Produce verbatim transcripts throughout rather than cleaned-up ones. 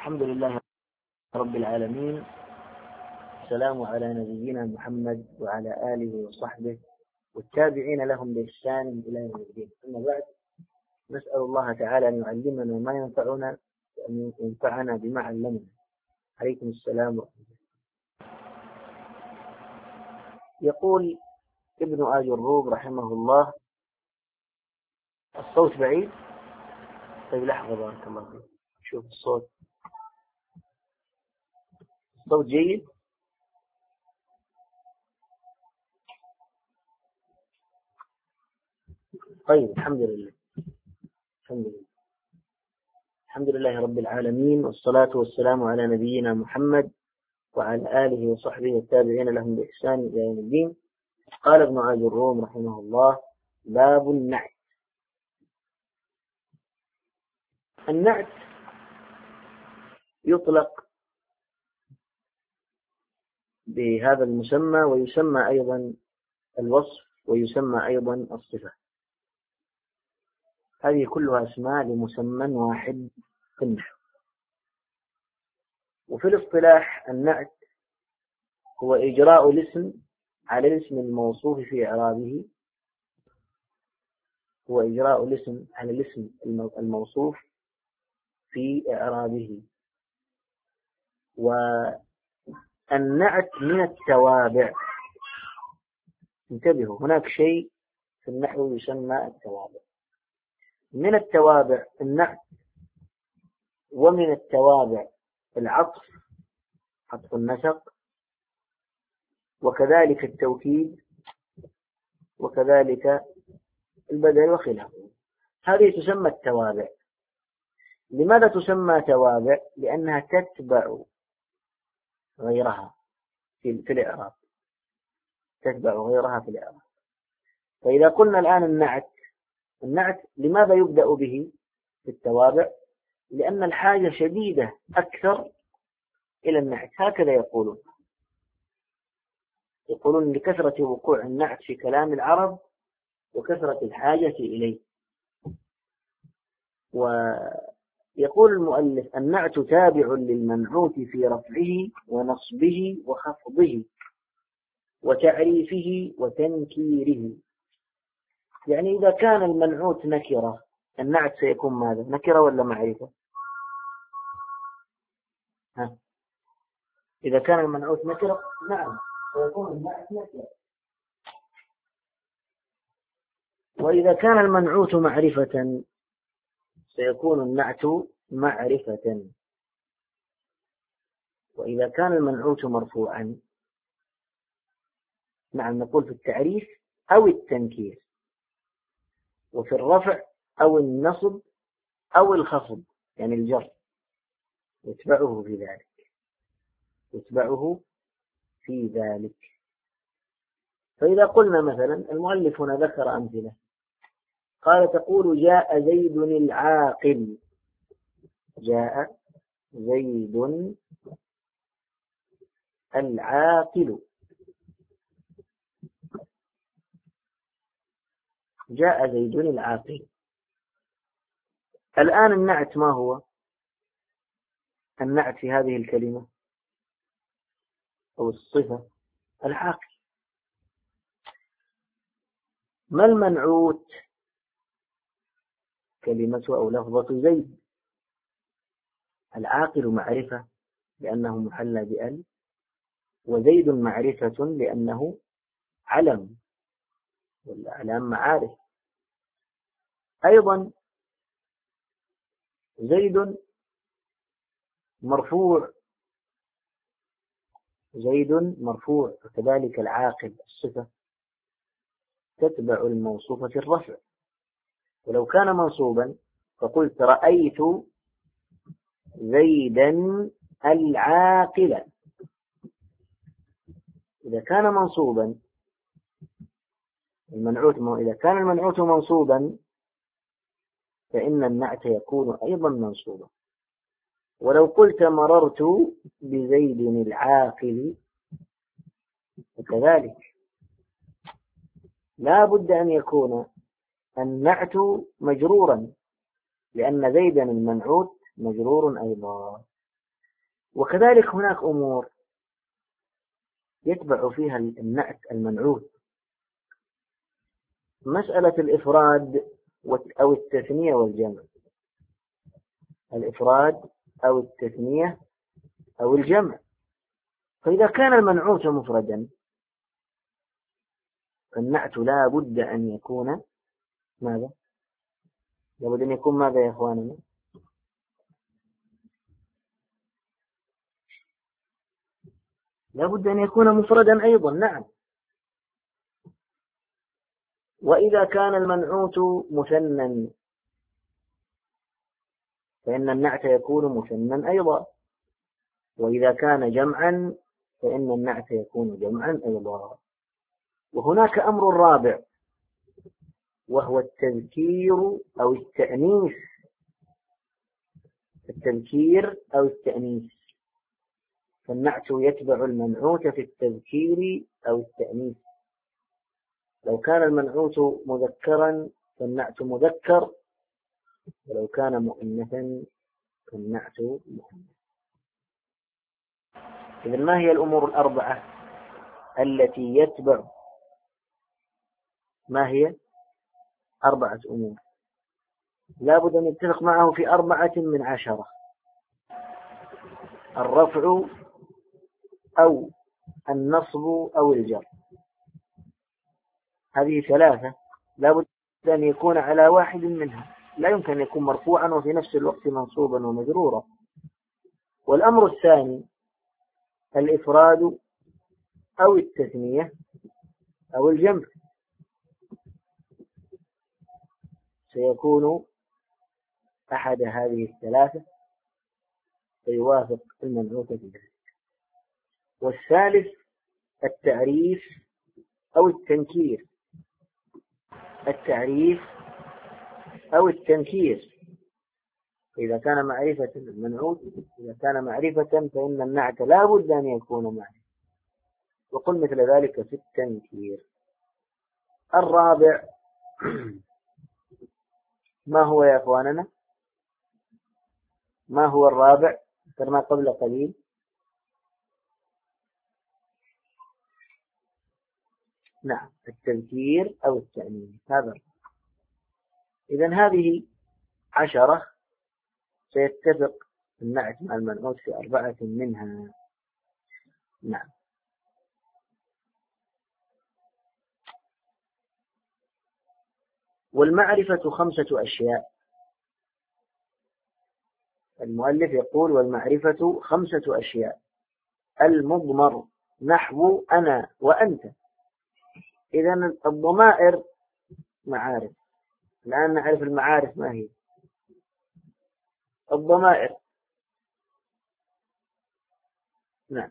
الحمد لله رب العالمين. السلام على نبينا محمد وعلى آله وصحبه والتابعين لهم بإحسان إلى يوم الدين. أما بعد، نسأل الله تعالى أن يعلمنا ما ينفعنا وأن ينفعنا بما علمنا. عليكم السلام ورحمة الله. يقول ابن آج الروم رحمه الله: الصوت بعيد؟ طيب لحظة، بارك الله فيك، شوف الصوت. الصوت جيد؟ طيب الحمد لله الحمد لله الحمد لله رب العالمين، والصلاة والسلام على نبينا محمد وعلى آله وصحبه والتابعين لهم بإحسان إلى يوم الدين. قال ابن آج الروم رحمه الله: باب النعت. النعت يطلق بهذا المسمى، ويسمى أيضا الوصف، ويسمى أيضا الصفة. هذه كلها أسماء لمسمى واحد في النحو. وفي الاصطلاح النعت هو إجراء الاسم على الاسم الموصوف في إعرابه هو إجراء الاسم على الاسم الموصوف في إعرابه. والنعت من التوابع. انتبهوا، هناك شيء في النحو يسمى التوابع. من التوابع النعت، ومن التوابع العطف، عطف النسق، وكذلك التوكيد، وكذلك البدل وخلافه. هذه تسمى التوابع. لماذا تسمى توابع؟ لأنها تتبع غيرها في الإعراب تتبع غيرها في الإعراب. فإذا قلنا الآن النعت النعت لماذا يبدأ به في التوابع؟ لأن الحاجة شديدة أكثر إلى النعت. هكذا يقولون يقولون لكثرة وقوع النعت في كلام العرب وكثرة الحاجة إليه. ويقول المؤلف: النعت تابع للمنعوت في رفعه ونصبه وخفضه وتعريفه وتنكيره. يعني إذا كان المنعوت نكرة، النعت سيكون ماذا؟ نكرة ولا معرفة؟ ها؟ إذا كان المنعوت نكرة، نعم، سيكون النعت نكرة. وإذا كان المنعوت معرفة، سيكون النعت معرفة. وإذا كان المنعوت مرفوعا، نعم، نقول في التعريف أو التنكير، وفي الرفع أو النصب أو الخفض، يعني الجر، يتبعه في ذلك يتبعه في ذلك. فإذا قلنا مثلا، المؤلف هنا ذكر أمثلة، قال: تقول: جاء زيد العاقل. جاء زيد العاقل. جاء زيد العاقل. الآن النعت ما هو؟ النعت في هذه الكلمة أو الصفة العاقل. ما المنعوت؟ كلمة أو لفظة زيد. العاقل معرفة لأنه محلى بأل، وزيد معرفة لأنه علم، والأعلام معارف. أيضا زيد مرفوع زيد مرفوع وكذلك العاقل الصفة تتبع الموصوف في الرفع. ولو كان منصوبا فقلت: رأيت زيدا العاقل. إذا كان منصوبا المنعوت إذا كان المنعوت منصوبا فإن النعت يكون أيضا منصوبا. ولو قلت: مررت بزيد العاقل، وكذلك لا بد أن يكون النعت مجرورا، لأن زيدا المنعوت مجرور أيضا. وكذلك هناك أمور يتبع فيها النعت المنعوت. مسألة الإفراد أو التثنية والجمع، الإفراد أو التثنية أو الجمع. فإذا كان المنعوت مفردا فالنعت لا بد أن يكون ماذا؟ لا بد أن يكون ماذا يا أخواننا؟ لا بد أن يكون مفردا أيضا. نعم. وإذا كان المنعوت مثنى فإن النعت يكون مثنى أيضا، وإذا كان جمعا فإن النعت يكون جمعا أيضا. وهناك أمر رابع وهو التذكير أو التأنيث. التذكير أو التأنيث، فالنعت يتبع المنعوت في التذكير أو التأنيث. لو كان المنعوت مذكرا فالنعت مذكر، ولو كان مؤنثا فالنعت مؤنث. إذن ما هي الأمور الأربعة التي يتبع؟ ما هي؟ أربعة أمور لا بد أن يتفق معه في أربعة من عشرة: الرفع أو النصب أو الجر. هذه ثلاثة لا بد أن يكون على واحد منها، لا يمكن أن يكون مرفوعا وفي نفس الوقت منصوبا ومجرورا. والأمر الثاني الإفراد أو التثنية أو الجمع، سيكون أحد هذه الثلاثة فيوافق المنعوت في ذلك. والثالث التعريف أو التنكير. التعريف أو التنكير، إذا كان معرفة المنعوت، إذا كان معرفة فإن النعت لا بد أن يكون معرفة، وقل مثل ذلك في التنكير. الرابع ما هو يا أخواننا؟ ما هو الرابع؟ ذكرنا قبل قليل. نعم، التذكير أو التأنيث. هذا إذن هذه عشرة سيتفق النعت مع المنعوت في أربعة منها. نعم. والمعرفة خمسة أشياء. المؤلف يقول والمعرفة خمسة أشياء: المضمر نحو أنا وأنت. إذن الضمائر معارف. الآن نعرف المعارف ما هي. الضمائر، نعم.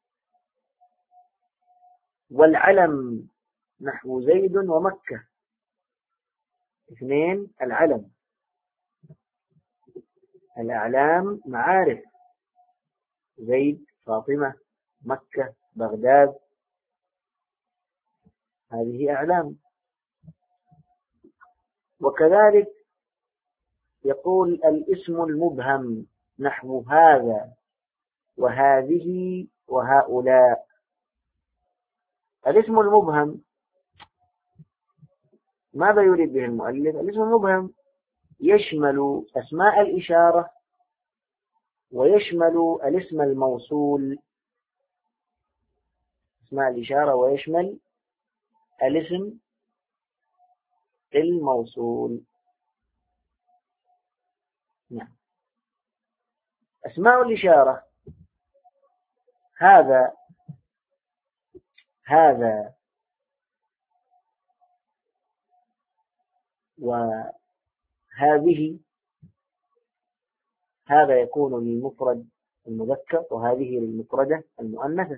والعلم نحو زيد ومكة. اثنين العلم. الأعلام معارف: زيد، فاطمة، مكة، بغداد، هذه أعلام. وكذلك يقول الاسم المبهم نحو هذا وهذه وهؤلاء. الاسم المبهم ماذا يريد به المؤلف؟ الاسم المبهم يشمل أسماء الإشارة ويشمل الاسم الموصول. اسماء الإشارة ويشمل الاسم الموصول. نعم. أسماء الإشارة هذا هذا وهذه، هذا يكون للمفرد المذكر وهذه للمفردة المؤنثة،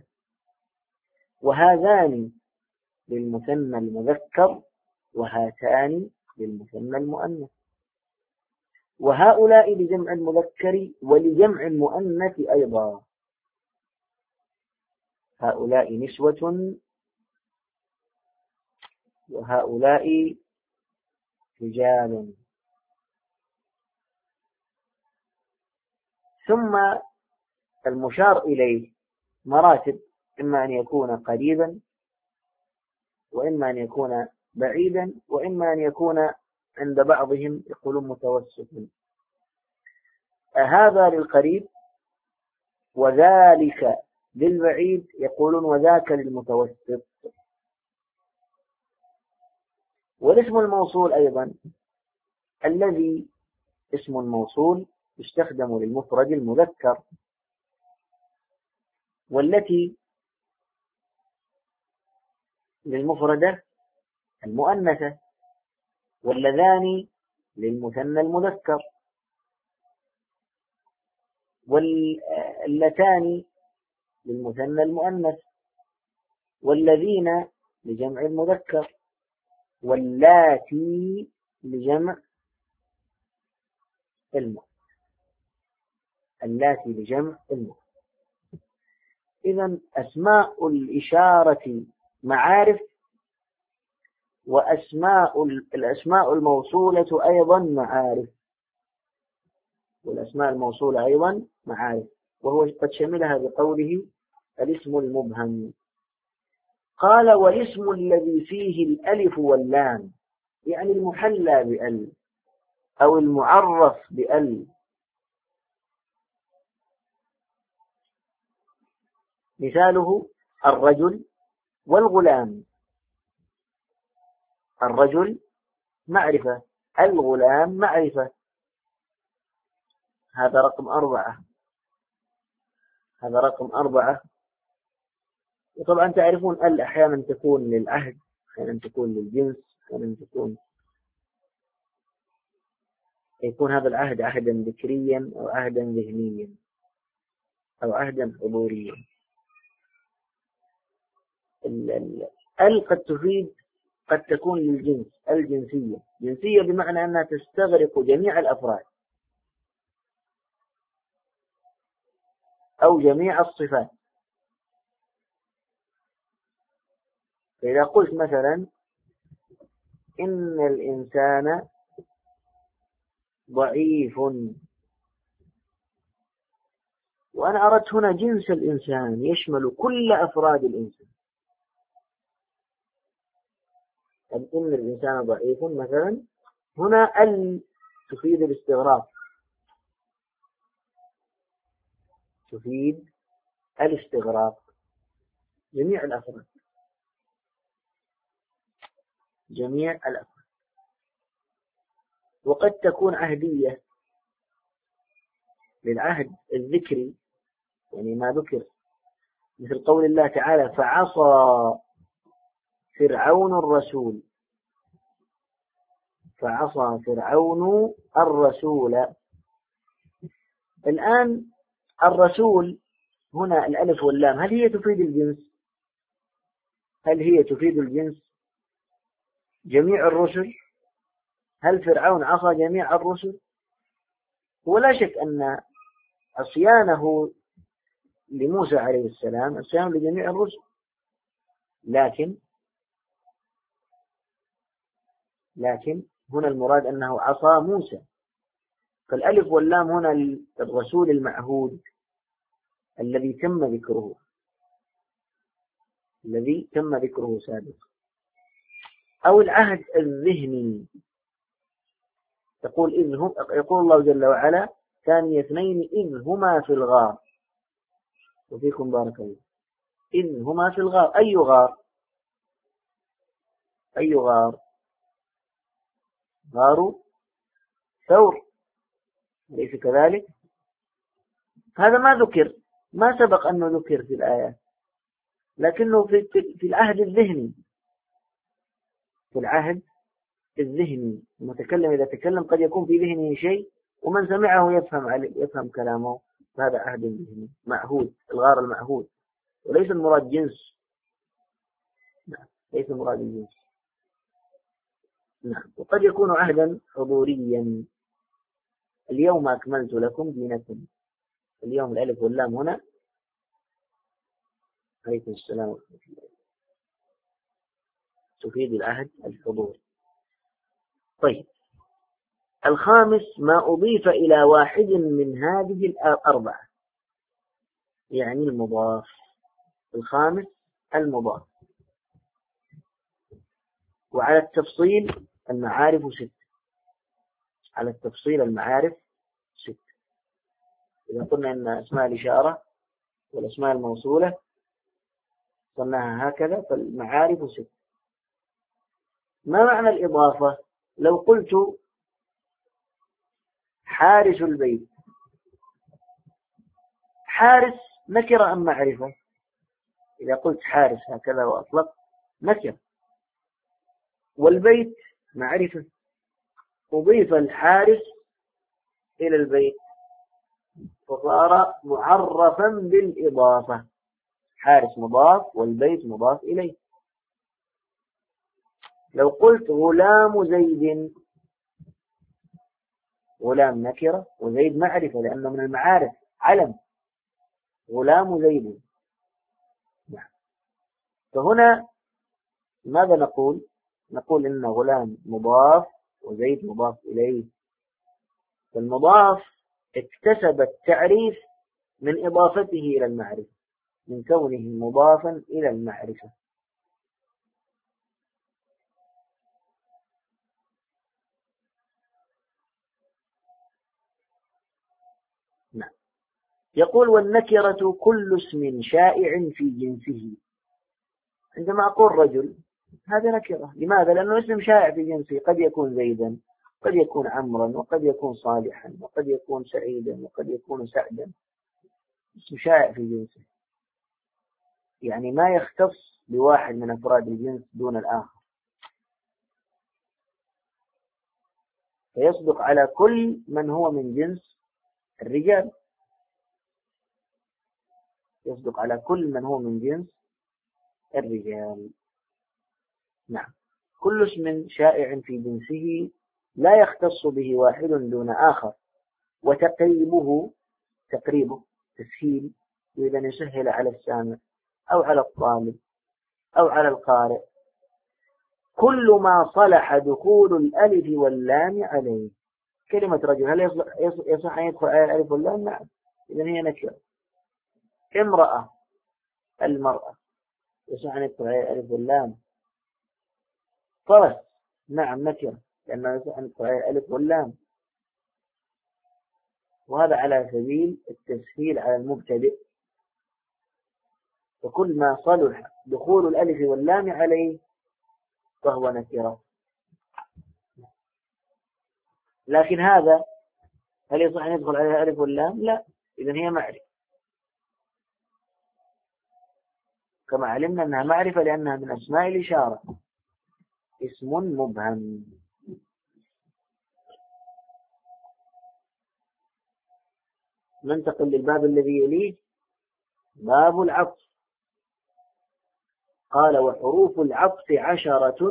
وهذان للمثنى المذكر وهاتان للمثنى المؤنث، وهؤلاء لجمع المذكر ولجمع المؤنث أيضا. هؤلاء نسوة وهؤلاء رجال. ثم المشار إليه مراتب، إما أن يكون قريبا، وإما أن يكون بعيدا، وإما أن يكون عند بعضهم يقولون متوسطا. هذا للقريب وذلك للبعيد، يقولون وذاك للمتوسط. والاسم الموصول أيضا الذي اسم الموصول يستخدم للمفرد المذكر، والتي للمفردة المؤنثة، واللذان للمثنى المذكر، واللتان للمثنى المؤنث، والذين لجمع المذكر، واللاتي لجمع المؤنث. اللاتي لجمع المؤنث. إذن أسماء الإشارة معارف، وأسماء الأسماء الموصولة أيضا معارف، والأسماء الموصولة أيضا معارف، وهو قد شملها بقوله الاسم المبهم. قال والاسم الذي فيه الألف واللام، يعني المحلى بأل أو المعرف بأل. مثاله الرجل والغلام. الرجل معرفة، الغلام معرفة. هذا رقم أربعة. هذا رقم أربعة. وطبعا تعرفون ال أحيانا تكون للعهد، أحيانا تكون للجنس، أحيانا تكون يكون هذا العهد عهدا ذكريا أو عهدا ذهنيا أو عهدا حضوريا. ال قد تفيد قد تكون للجنس، الجنسية. جنسية بمعنى أنها تستغرق جميع الأفراد أو جميع الصفات. فإذا قلت مثلا إن الإنسان ضعيف، وأنا أردت هنا جنس الإنسان يشمل كل أفراد الإنسان. إن الإنسان ضعيف مثلا، هنا ال تفيد الاستغراق، تفيد الاستغراق جميع الأفراد، جميع الأفراد. وقد تكون عهدية للعهد الذكري، يعني ما ذكر، مثل قول الله تعالى فعصى فرعون الرسول. فعصى فرعون الرسول. الآن الرسول هنا الألف واللام، هل هي تفيد الجنس؟ هل هي تفيد الجنس جميع الرسل؟ هل فرعون عصى جميع الرسل؟ ولا شك أن عصيانه لموسى عليه السلام عصيان لجميع الرسل، لكن لكن هنا المراد أنه عصى موسى. فالألف واللام هنا الرسول المعهود الذي تم ذكره، الذي تم ذكره سابقا. أو العهد الذهني، يقول إذ هم يقول الله جل وعلا ثاني اثنين إذ هما في الغار. وفيكم بارك الله. إذ هما في الغار، أي غار؟ أي غار؟ غار ثور، أليس كذلك؟ هذا ما ذكر، ما سبق أنه ذكر في الآيات، لكنه في في العهد الذهني. في العهد الذهني المتكلم إذا تكلم قد يكون في ذهنه شيء ومن سمعه يفهم عليه، يفهم كلامه. هذا عهد ذهني معهود، الغار المعهود، وليس المراد جنس. نعم، ليس المراد الجنس. نعم. وقد يكون عهدا حضوريا. اليوم أكملت لكم دينكم. اليوم الألف واللام هنا عليكم السلام ورحمة الله تفيد العهد الحضوري. طيب، الخامس ما أضيف إلى واحد من هذه الأربعة. يعني المضاف. الخامس المضاف. وعلى التفصيل المعارف ست. على التفصيل المعارف ست. إذا قلنا إن أسماء الإشارة والأسماء الموصولة قلناها هكذا، فالمعارف ست. ما معنى الإضافة؟ لو قلت حارس البيت، حارس نكرة أم معرفة؟ إذا قلت حارس هكذا وأطلق نكرة، والبيت معرفة، أضيف الحارس إلى البيت فصار معرفا بالإضافة. حارس مضاف والبيت مضاف إليه. لو قلت غلام زيد، غلام نكرة وزيد معرفة لأنه من المعارف، علم، غلام زيد. فهنا ماذا نقول؟ نقول إن غلام مضاف وزيد مضاف إليه. فالمضاف اكتسب التعريف من إضافته إلى المعرفة، من كونه مضافا إلى المعرفة. نعم. يقول والنكرة كل اسم شائع في جنسه. عندما أقول رجل هذا نكرة. لماذا؟ لأنه اسم شائع في جنسه، قد يكون زيدا، قد يكون عمرا، وقد يكون صالحا، وقد يكون سعيدا، وقد يكون سعدا. اسم شائع في جنسه، يعني ما يختص بواحد من أفراد الجنس دون الآخر، فيصدق على كل من هو من جنس الرجال، يصدق على كل من هو من جنس الرجال. نعم. كل اسم شائع في جنسه لا يختص به واحد دون آخر. وتقريبه، تقريبه تسهيل، إذا يسهل على السامع أو على الطالب أو على القارئ، كل ما صلح دخول الألف واللام عليه. كلمة رجل هل يصح أن يدخل على الألف واللام؟ نعم، إذن هي نكرة. امرأة، المرأة، يصح أن يدخل على الألف واللام. فرس، نعم نكرة، لأنه يصح أن يدخل على الألف واللام. وهذا على سبيل التسهيل على المبتدئ. وكل ما صلح دخول الألف واللام عليه فهو نكرة. لكن هذا هل يصح أن يدخل عليها الألف واللام؟ لا، إذن هي معرفة، كما علمنا أنها معرفة لأنها من أسماء الإشارة، اسم مبهم. ننتقل للباب الذي يليه، باب العطف. قال وحروف العطف عشرة،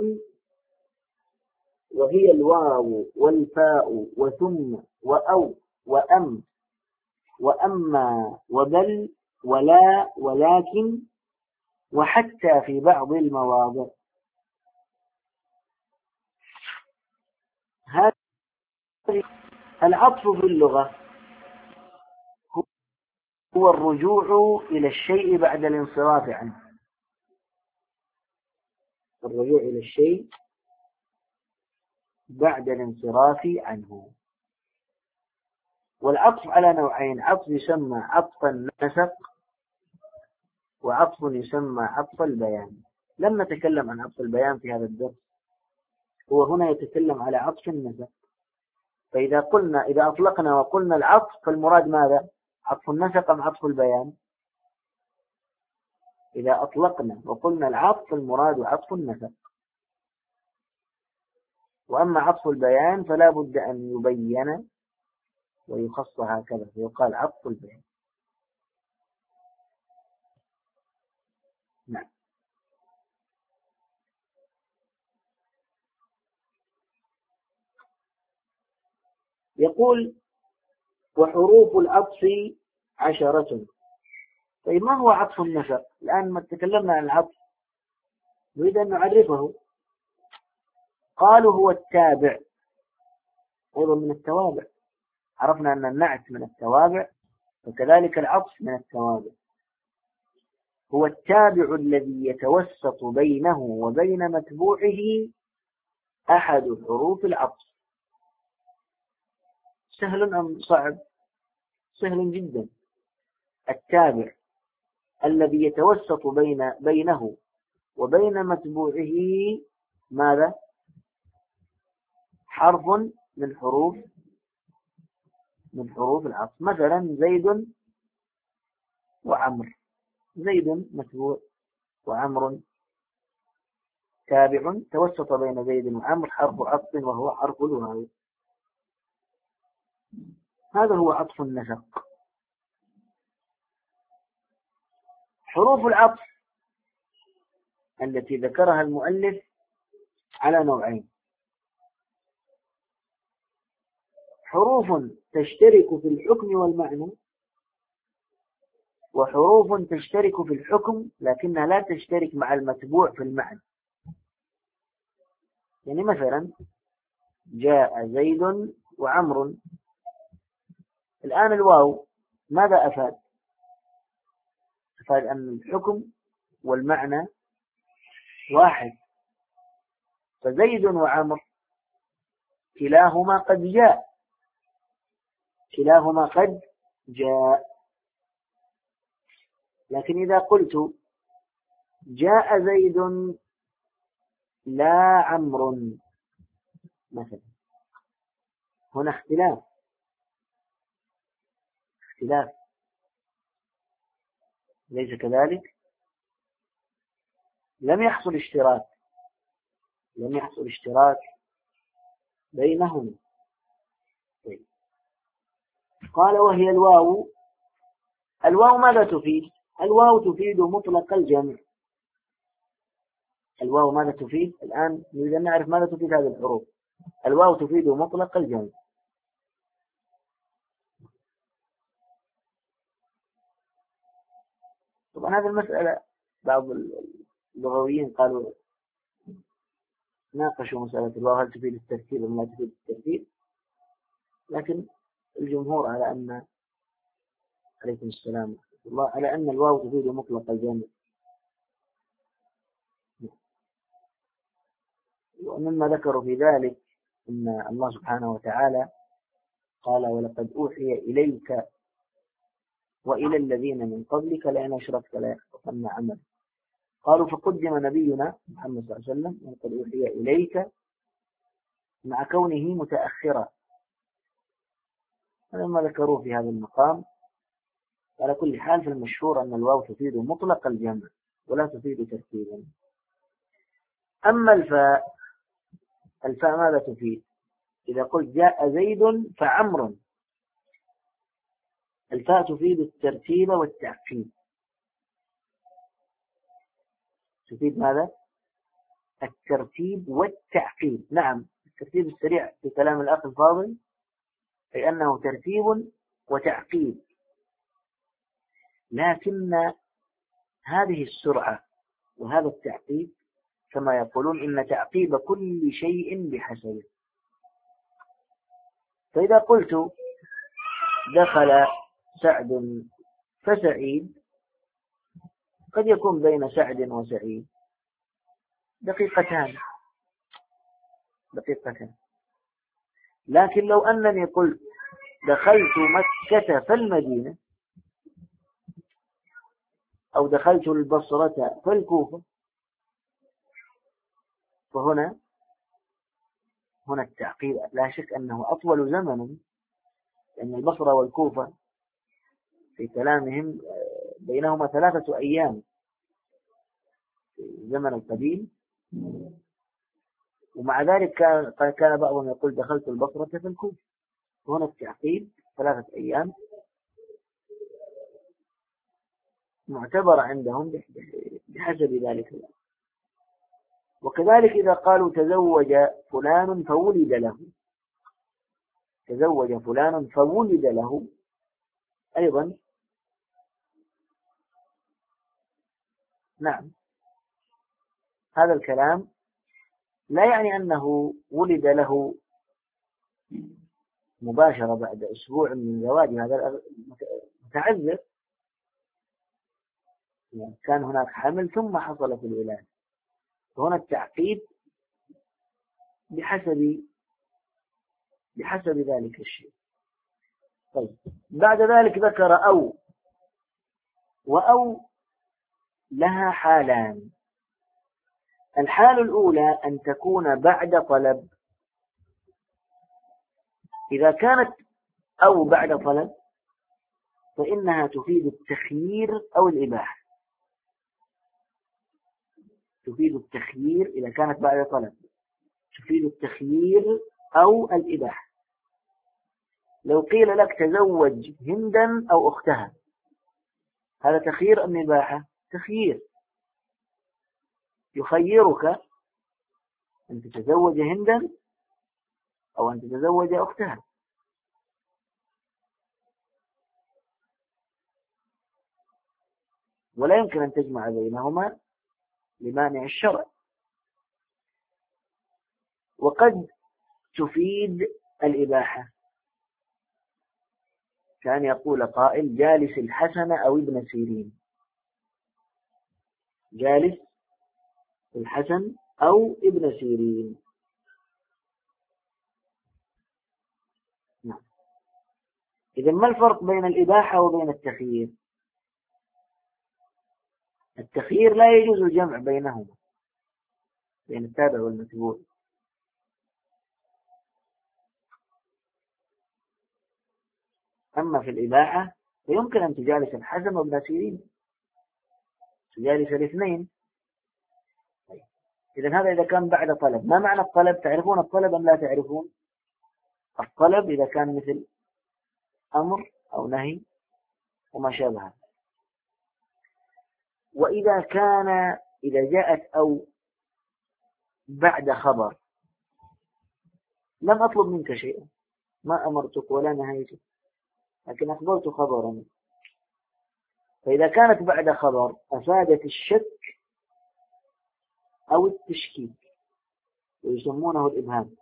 وهي الواو والفاء وثم وأو وأم وأما وبل ولا ولكن وحتى في بعض المواضع. هذا العطف في اللغة هو الرجوع إلى الشيء بعد الانصراف عنه. الرجوع إلى الشيء بعد الانصراف عنه. والعطف على نوعين: عطف يسمى عطف النسق، وعطف يسمى عطف البيان. لم نتكلم عن عطف البيان في هذا الدرس، هو هنا يتكلم على عطف النسق. فإذا قلنا إذا أطلقنا وقلنا العطف فالمراد ماذا؟ عطف النسق أم عطف البيان؟ إذا أطلقنا وقلنا العطف فالمراد عطف النسق. وأما عطف البيان فلا بد أن يبين ويخص هكذا، فيقال عطف البيان. نعم. يقول وحروف العطف عشرة. طيب ما هو عطف النسق؟ الآن ما تكلمنا عن العطف نريد أن نعرفه. قالوا هو التابع، أيضا من التوابع. عرفنا أن النعت من التوابع، وكذلك العطف من التوابع. هو التابع الذي يتوسط بينه وبين متبوعه أحد حروف العطف. سهل أم صعب؟ سهل جدا. التابع الذي يتوسط بين بينه وبين متبوعه ماذا؟ حرف من حروف من حروف العطف. مثلا زيد وعمر، زيد متبوع وعمر تابع، توسط بين زيد وعمر حرف عطف وهو حرف الواو. هذا هو عطف النسق. حروف العطف التي ذكرها المؤلف على نوعين: حروف تشترك في الحكم والمعنى، وحروف تشترك في الحكم لكنها لا تشترك مع المتبوع في المعنى. يعني مثلا جاء زيد وعمر، الآن الواو ماذا أفاد؟ أفاد أن الحكم والمعنى واحد، فزيد وعمر كلاهما قد جاء كلاهما قد جاء لكن إذا قلت جاء زيد لا عمر مثلا، هنا اختلاف اختلاف ليس كذلك؟ لم يحصل اشتراك لم يحصل اشتراك بينهما. قال وهي الواو. الواو ماذا تفيد؟ الواو تفيد مطلق الجمع. الواو ماذا تفيد؟ الآن نريد أن نعرف ماذا تفيد هذه الحروف. الواو تفيد مطلق الجمع. طبعا هذه المسألة بعض اللغويين قالوا ناقشوا مسألة الواو هل تفيد الترتيب أم لا تفيد الترتيب، لكن الجمهور على أن عليكم السلام ورحمة الله على أن الواو تفيد مطلق الجمع. ومما ذكروا في ذلك أن الله سبحانه وتعالى قال ولقد أوحي إليك وإلى الذين من قبلك لئن أشركت ليحبطن عملك. قالوا فقدم نبينا محمد صلى الله عليه وسلم ولقد أوحي إليك مع كونه متأخرا. هذا ما ذكروه في هذا المقام. على كل حال في المشهور أن الواو تفيد مطلق الجمع ولا تفيد ترتيبا. أما الفاء الفاء ماذا تفيد؟ إذا قلت جاء زيد فعمر، الفاء تفيد الترتيب والتعقيب. تفيد ماذا؟ الترتيب والتعقيب. نعم، الترتيب السريع في كلام الأخ الفاضل أي أنه ترتيب وتعقيب، لكن هذه السرعة وهذا التعقيب كما يقولون إن تعقيب كل شيء بحسبه. فإذا قلت دخل سعد فسعيد، قد يكون بين سعد وسعيد دقيقتان دقيقتان لكن لو أنني قلت دخلت مكة فالمدينة أو دخلت البصرة فالكوفة، فهنا هنا التعقيب لا شك أنه أطول زمنا، لأن البصرة والكوفة في كلامهم بينهما ثلاثة أيام في الزمن القديم، ومع ذلك كان بعضهم يقول دخلت البصرة في الكوفة. هنا التعقيب ثلاثة أيام معتبر عندهم بحسب ذلك. وكذلك إذا قالوا تزوج فلان فولد له تزوج فلان فولد له أيضا، نعم، هذا الكلام لا يعني أنه ولد له مباشرة بعد أسبوع من زواج هذا متعذر، يعني كان هناك حمل ثم حصلت الولادة، فهنا التعقيد بحسب بحسب ذلك الشيء. طيب بعد ذلك ذكر أو، وأو لها حالان. الحال الأولى أن تكون بعد طلب. إذا كانت أو بعد طلب فإنها تفيد التخيير أو الإباحة. تفيد التخيير إذا كانت بعد طلب، تفيد التخيير أو الإباحة. لو قيل لك تزوج هندا أو أختها، هذا تخيير أم إباحة؟ تخيير. يخيرك أن تتزوج هندا أو أن تتزوج أختها. ولا يمكن أن تجمع بينهما لمانع الشرع. وقد تفيد الإباحة، كان يقول قائل جالس الحسن أو ابن سيرين. جالس الحسن أو ابن سيرين. نعم. إذن ما الفرق بين الإباحة وبين التخيير؟ التخيير لا يجوز الجمع بينهما، بين التابع والمتبوع. أما في الإباحة فيمكن أن تجالس الحسن وابن سيرين، تجالس الاثنين. إذن هذا إذا كان بعد طلب. ما معنى الطلب؟ تعرفون الطلب أم لا تعرفون؟ الطلب إذا كان مثل أمر أو نهي وما شابه. وإذا كان إذا جاءت أو بعد خبر، لم أطلب منك شيئا، ما أمرتك ولا نهيتك، لكن أخبرت خبرا، فإذا كانت بعد خبر أفادت الشك أو التشكيك، ويسمونه الإبهام.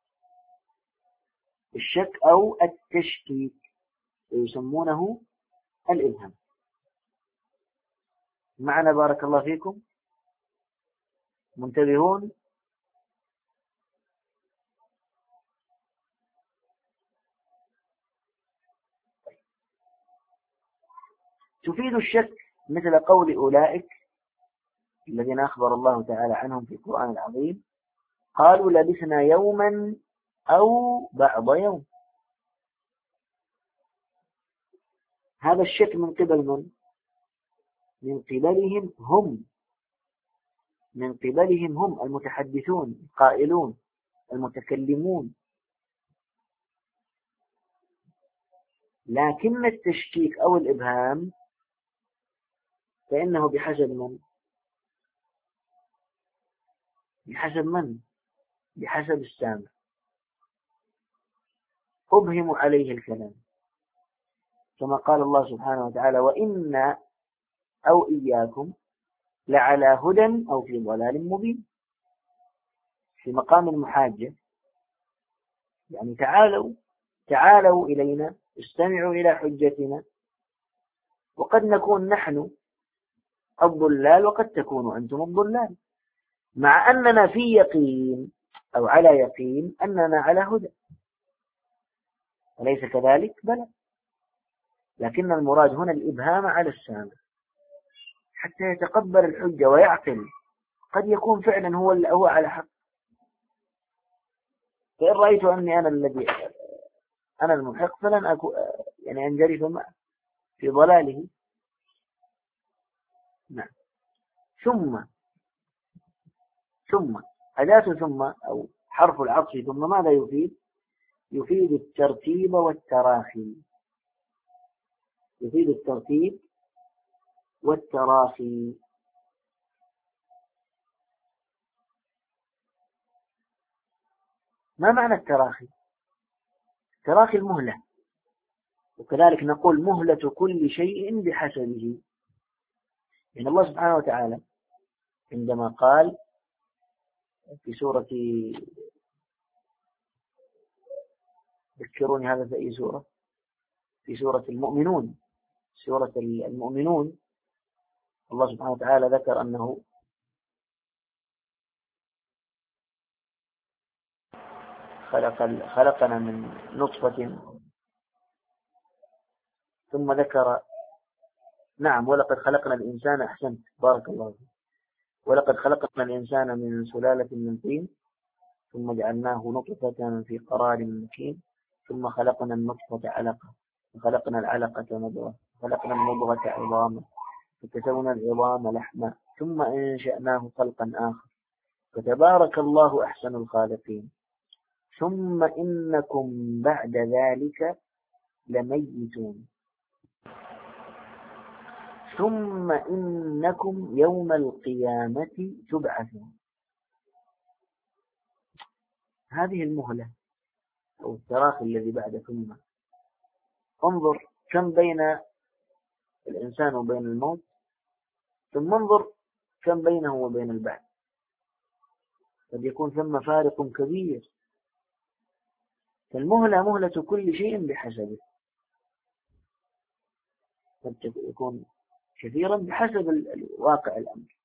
الشك أو التشكيك ويسمونه الإبهام. معنا بارك الله فيكم؟ منتبهون؟ تفيد الشك مثل قول أولئك الذين أخبر الله تعالى عنهم في القرآن العظيم، قالوا لبثنا يوما أو بعض يوم. هذا الشك من قبل من؟ من قبلهم هم، من قبلهم هم المتحدثون القائلون المتكلمون. لكن التشكيك أو الإبهام فإنه بحسب من؟ بحسب من؟ بحسب السامع. أبهم عليه الكلام، كما قال الله سبحانه وتعالى وإنا أو إياكم لعلى هدى أو في ضلال مبين، في مقام المحاجة. يعني تعالوا تعالوا إلينا، استمعوا إلى حجتنا، وقد نكون نحن الضلال وقد تكونوا أنتم الضلال، مع أننا في يقين أو على يقين أننا على هدى. أليس كذلك؟ بلى. لكن المراد هنا الإبهام على السامع حتى يتقبل الحجة ويعقل. قد يكون فعلا هو هو على حق، فإن رأيت أني أنا الذي أنا المحق فلن أكون يعني أنجرف معه في ضلاله. نعم. ثم ثم أداة ثم أو حرف العطف ثم ماذا يفيد؟ يفيد الترتيب والتراخي. يفيد الترتيب والتراخي. ما معنى التراخي؟ تراخي المهلة، وكذلك نقول مهلة كل شيء بحسبه. إن الله سبحانه وتعالى عندما قال في سورة، ذكروني هذا في أي سورة؟ في سورة المؤمنون، سورة المؤمنون الله سبحانه وتعالى ذكر أنه خلق خلقنا من نطفة، ثم ذكر نعم ولقد خلقنا الإنسان، أحسنت بارك الله فيك، ولقد خلقنا الإنسان من سلالة من طين ثم جعلناه نطفة في قرار مكين ثم خلقنا النطفة علقة وخلقنا العلقة مضغة وخلقنا المضغة عظاما فكسونا العظام لحما ثم أنشأناه خلقا آخر فتبارك الله أحسن الخالقين ثم إنكم بعد ذلك لميتون ثم إنكم يوم القيامة تبعثون. هذه المهلة أو التراخي الذي بعد ثم، انظر كم بين الإنسان وبين الموت، ثم انظر كم بينه وبين البعث، قد يكون ثم فارق كبير. فالمهلة مهلة كل شيء بحسبه، قد يكون كثيرا بحسب واقع الأمر.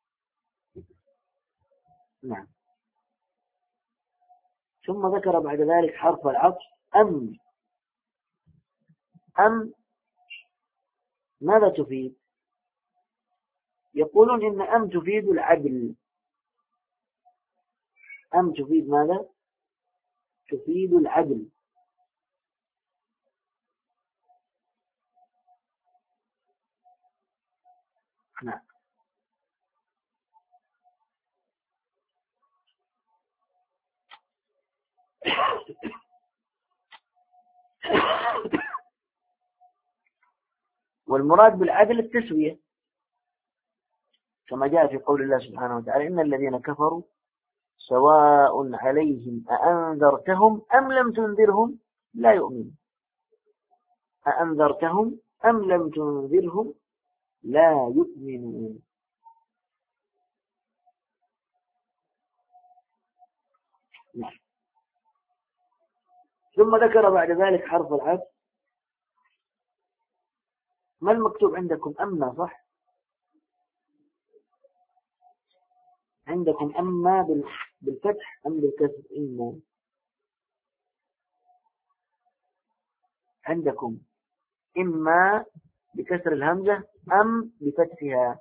نعم. ثم ذكر بعد ذلك حرف العطف أم. أم ماذا تفيد؟ يقولون إن أم تفيد العدل. أم تفيد ماذا؟ تفيد العدل. نعم. والمراد بالعدل التسوية، كما جاء في قول الله سبحانه وتعالى إن الذين كفروا سواء عليهم أأنذرتهم أم لم تنذرهم لا يؤمنون. أأنذرتهم أم لم تنذرهم لا يؤمنون. ثم ذكر بعد ذلك حرف العطف. ما المكتوب عندكم؟ أما صح؟ عندكم أما بالفتح أم بالكسر؟ إما عندكم إما بكسر الهمزة أم بفتحها؟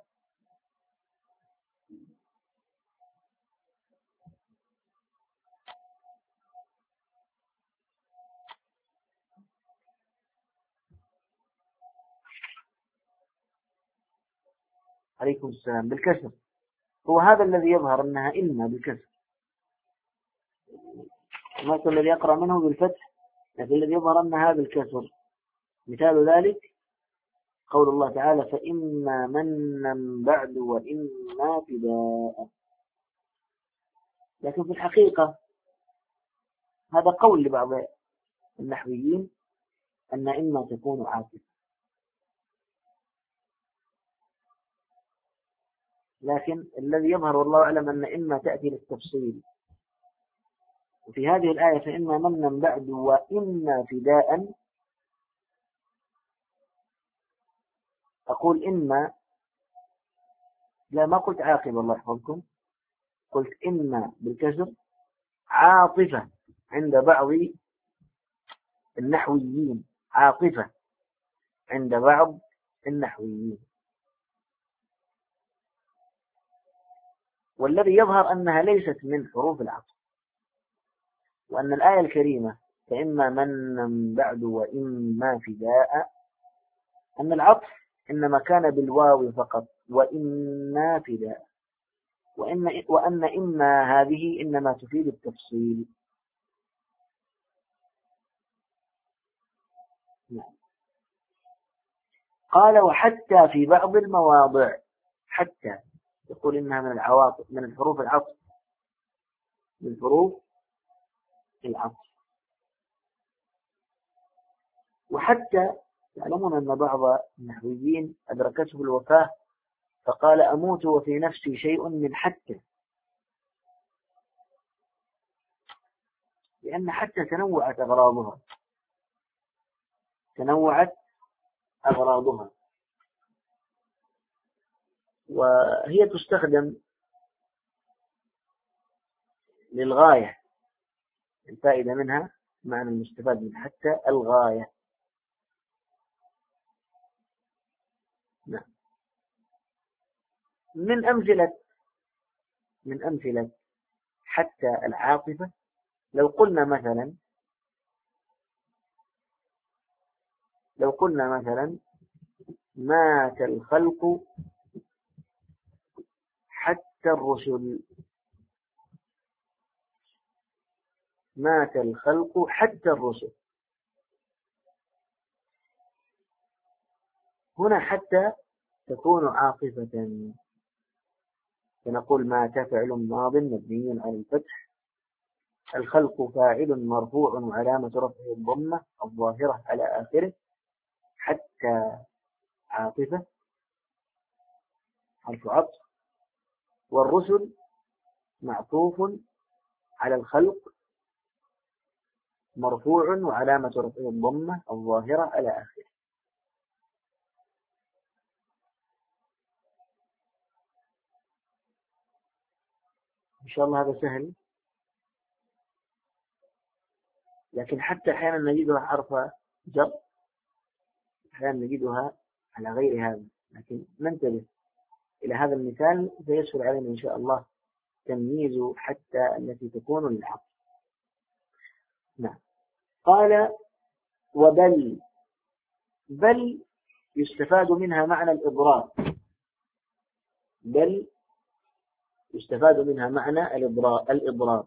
عليكم السلام. بالكسر. هو هذا الذي يظهر أنها إما بالكسر، مثل الذي يقرأ منه بالفتح، لكن الذي يظهر أنها بالكسر. مثال ذلك قول الله تعالى فإما منا بعد وإما فداء. لكن في الحقيقة هذا قول لبعض النحويين أن إما تكون عاطفة، لكن الذي يظهر والله أعلم أن إما تأتي للتفصيل. وفي هذه الآية فإما منا بعد وإما فداء، أقول إما، لا ما قلت عاقب الله يحفظكم، قلت إما بالكسر عاطفة عند بعض النحويين، عاطفة عند بعض النحويين. والذي يظهر أنها ليست من حروف العطف، وأن الآية الكريمة فإما من بعد وإما فداء، أن العطف إنما كان بالواو فقط وإما فداء، وإن, وأن إما هذه إنما تفيد التفصيل. نعم. قال وحتى في بعض المواضع، حتى يقول إنها من العواطف، من الحروف العطف، من حروف العطف. وحتى تعلمون أن بعض النحويين أدركته الوفاة فقال أموت وفي نفسي شيء من حتى، لأن حتى تنوعت أغراضها، تنوعت أغراضها. وهي تستخدم للغاية، الفائدة منها معنى المستفاد من حتى الغاية. نعم. من أمثلة من أمثلة حتى العاطفة، لو قلنا مثلا لو قلنا مثلا مات الخلق حتى الرسل، مات الخلق حتى الرسل. هنا حتى تكون عاطفة، فنقول مات فعل ماض مبني على الفتح، الخلق فاعل مرفوع وعلامة رفعه الضمة الظاهرة على آخره، حتى عاطفة حرف عطف، والرسل معطوف على الخلق مرفوع وعلامة رفعه الضمة الظاهرة على آخره. إن شاء الله هذا سهل، لكن حتى أحيانا نجدها حرف جر، أحيانا نجدها على غير هذا، لكن ننتبه إلى هذا المثال سيسهل علينا إن شاء الله تمييز حتى التي تكون للعطف. نعم. قال وبل، بل يستفاد منها معنى الإضراب، بل يستفاد منها معنى الإضراب،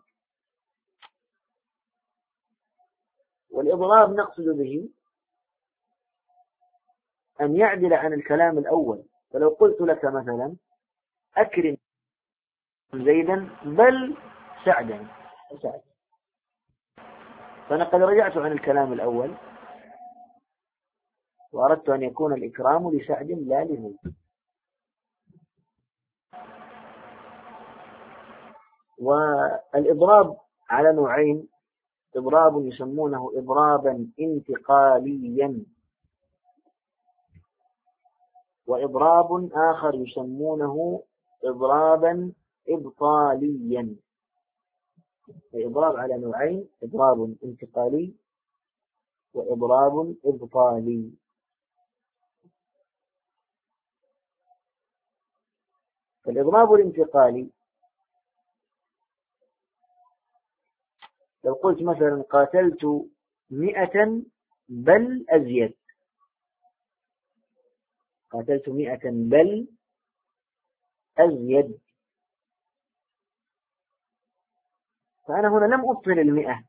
والإضراب نقصد به أن يعدل عن الكلام الأول. فلو قلت لك مثلا أكرم زيدا بل سعدا، سعد، فأنا قد رجعت عن الكلام الأول وأردت أن يكون الإكرام لسعد لا لزيد. والإضراب على نوعين، إضراب يسمونه إضرابا انتقاليا، وإضراب آخر يسمونه إضرابا إبطاليا. الإضراب على نوعين، إضراب انتقالي وإضراب إبطالي. فالإضراب الانتقالي لو قلت مثلا قاتلت مئة بل أزيد، قاتلت مئة بل أزيد، فأنا هنا لم أبطل المئة،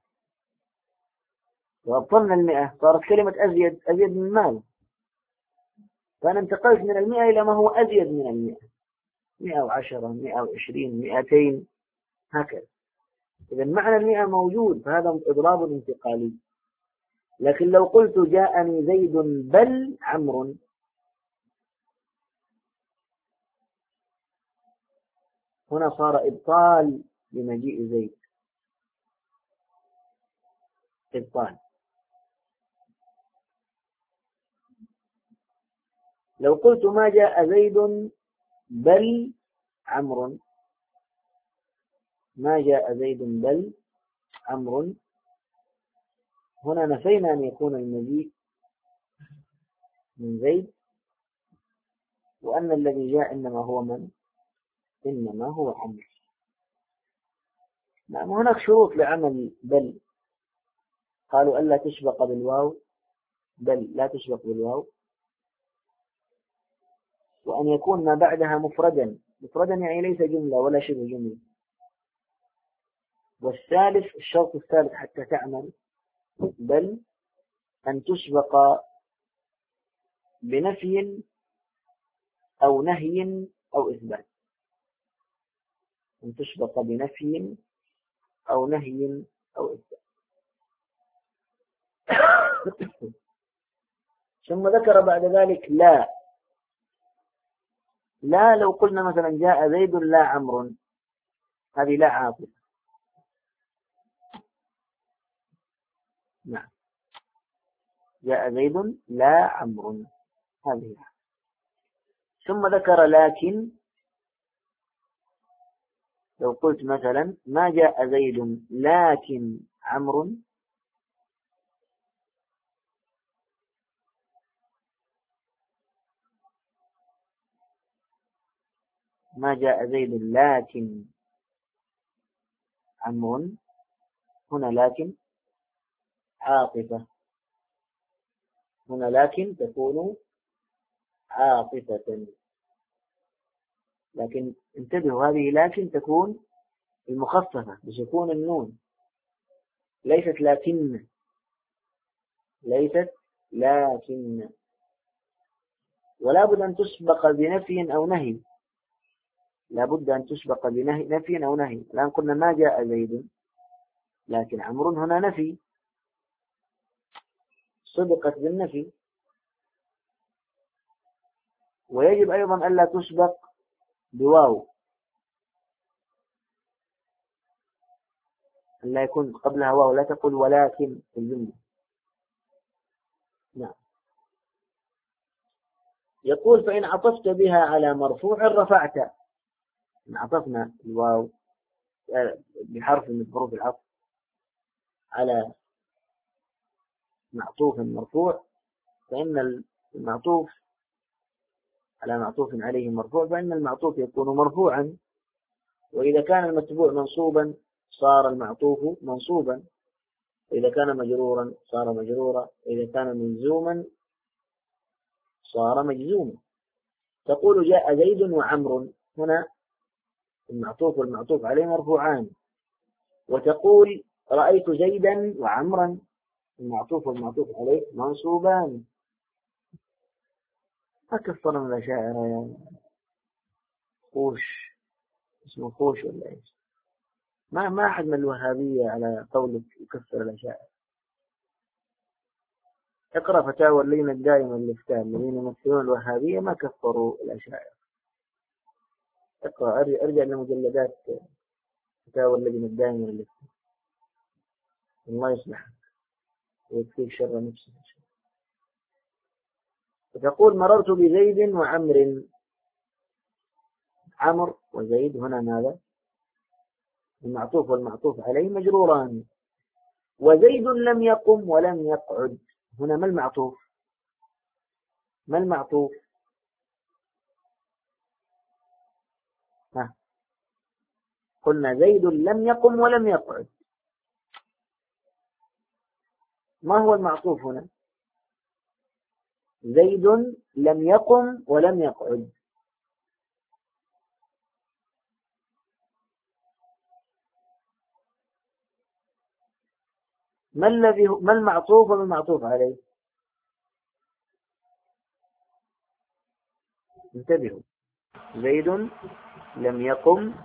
وأبطلنا المئة صارت كلمة أزيد أزيد من مال، فأنا انتقلت من المئة إلى ما هو أزيد من المئة، مئة وعشرة، مئة وعشرين، مئتين، هكذا. إذا معنى المئة موجود، فهذا إضراب انتقالي. لكن لو قلت جاءني زيد بل عمرو، هنا صار إبطال لمجيء زيد، إبطال. لو قلت ما جاء زيد بل عمرو، ما جاء زيد بل عمرو، هنا نفينا أن يكون المجيء من زيد، وأن الذي جاء إنما هو من؟ إنما هو عمرو. نعم. هناك شروط لعمل بل، قالوا ألا تسبق بالواو، بل لا تسبق بالواو، وأن يكون ما بعدها مفردا، مفردا يعني ليس جملة ولا شبه جملة. والثالث، الشرط الثالث حتى تعمل بل أن تسبق بنفي أو نهي أو إثبات، أن تسبق بنفي أو نهي أو إثبات. ثم ذكر بعد ذلك لا، لا لو قلنا مثلا جاء زيد لا عمرو، هذه لا عاطفة. نعم. جاء زيد لا عمرو، هذه. ثم ذكر لكن لو قلت مثلا ما جاء زيد لكن عمرو، ما جاء زيد لكن عمرو، هنا لكن عاطفة، هنا لكن تكون عاطفة، لكن انتبهوا هذه لكن تكون المخففة بسكون النون، ليست لكن، ليست لكن، ولا بد أن تسبق بنفي أو نهي، لا بد أن تسبق بنفي أو نهي. الآن قلنا ما جاء زيد لكن عمرو، هنا نفي سبقت بالنفي، ويجب أيضا ألا تسبق بواو، ألا يكون قبلها واو، لا تقول ولكن في الجملة. نعم. يقول فإن عطفت بها على مرفوع رفعت، إن عطفنا الواو بحرف من حروف العطف على معطوف مرفوع، فإن المعطوف على معطوف عليه مرفوع، فإن المعطوف يكون مرفوعا، وإذا كان المتبوع منصوبا صار المعطوف منصوبا، وإذا كان مجرورا صار مجرورا، وإذا كان مجزوما صار مجزوما. تقول جاء زيد وعمر، هنا المعطوف والمعطوف عليه مرفوعان، وتقول رأيت زيدا وعمرا، المعطوف والمعطوف عليه منصوبان. ما كفرنا الأشاعرة يا خوش، اسمه خوش ولا ايش؟ ما ما أحد من الوهابية على قولك يكفر الأشاعرة. اقرأ فتاوى اللجنة الدائمة للإفتاء، الذين يمثلون الوهابية ما كفروا الأشاعرة. اقرأ، ارجع لمجلدات فتاوى اللجنة الدائمة للإفتاء، الله يصلحك ويكفيك شر نفسك. فتقول مررت بزيد وعمر، عمر وزيد هنا ماذا؟ المعطوف والمعطوف عليه مجروران، وزيد لم يقم ولم يقعد، هنا ما المعطوف؟ ما المعطوف؟ ها، قلنا زيد لم يقم ولم يقعد، ما هو المعطوف هنا؟ زيد لم يقم ولم يقعد، ما الذي ما المعطوف وما المعطوف عليه؟ انتبهوا، زيد لم يقم،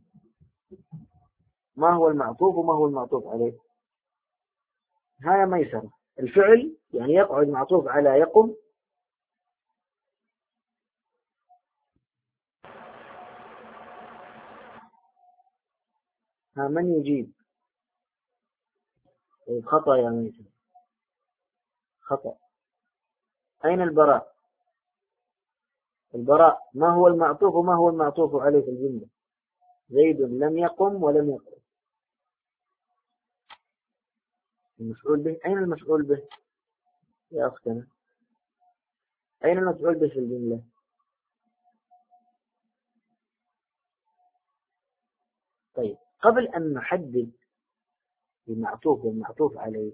ما هو المعطوف وما هو المعطوف عليه؟ هذا ميسر، الفعل يعني يقعد معطوف على يقم، ها من يجيب؟ خطأ يا ميسر، خطأ. أين البراء؟ البراء ما هو المعطوف وما هو المعطوف عليه في الجملة؟ زيد لم يقم ولم يقعد، المفعول به، أين المفعول به يا أختنا؟ أين المفعول به في الجملة؟ طيب، قبل أن نحدد المعطوف والمعطوف عليه،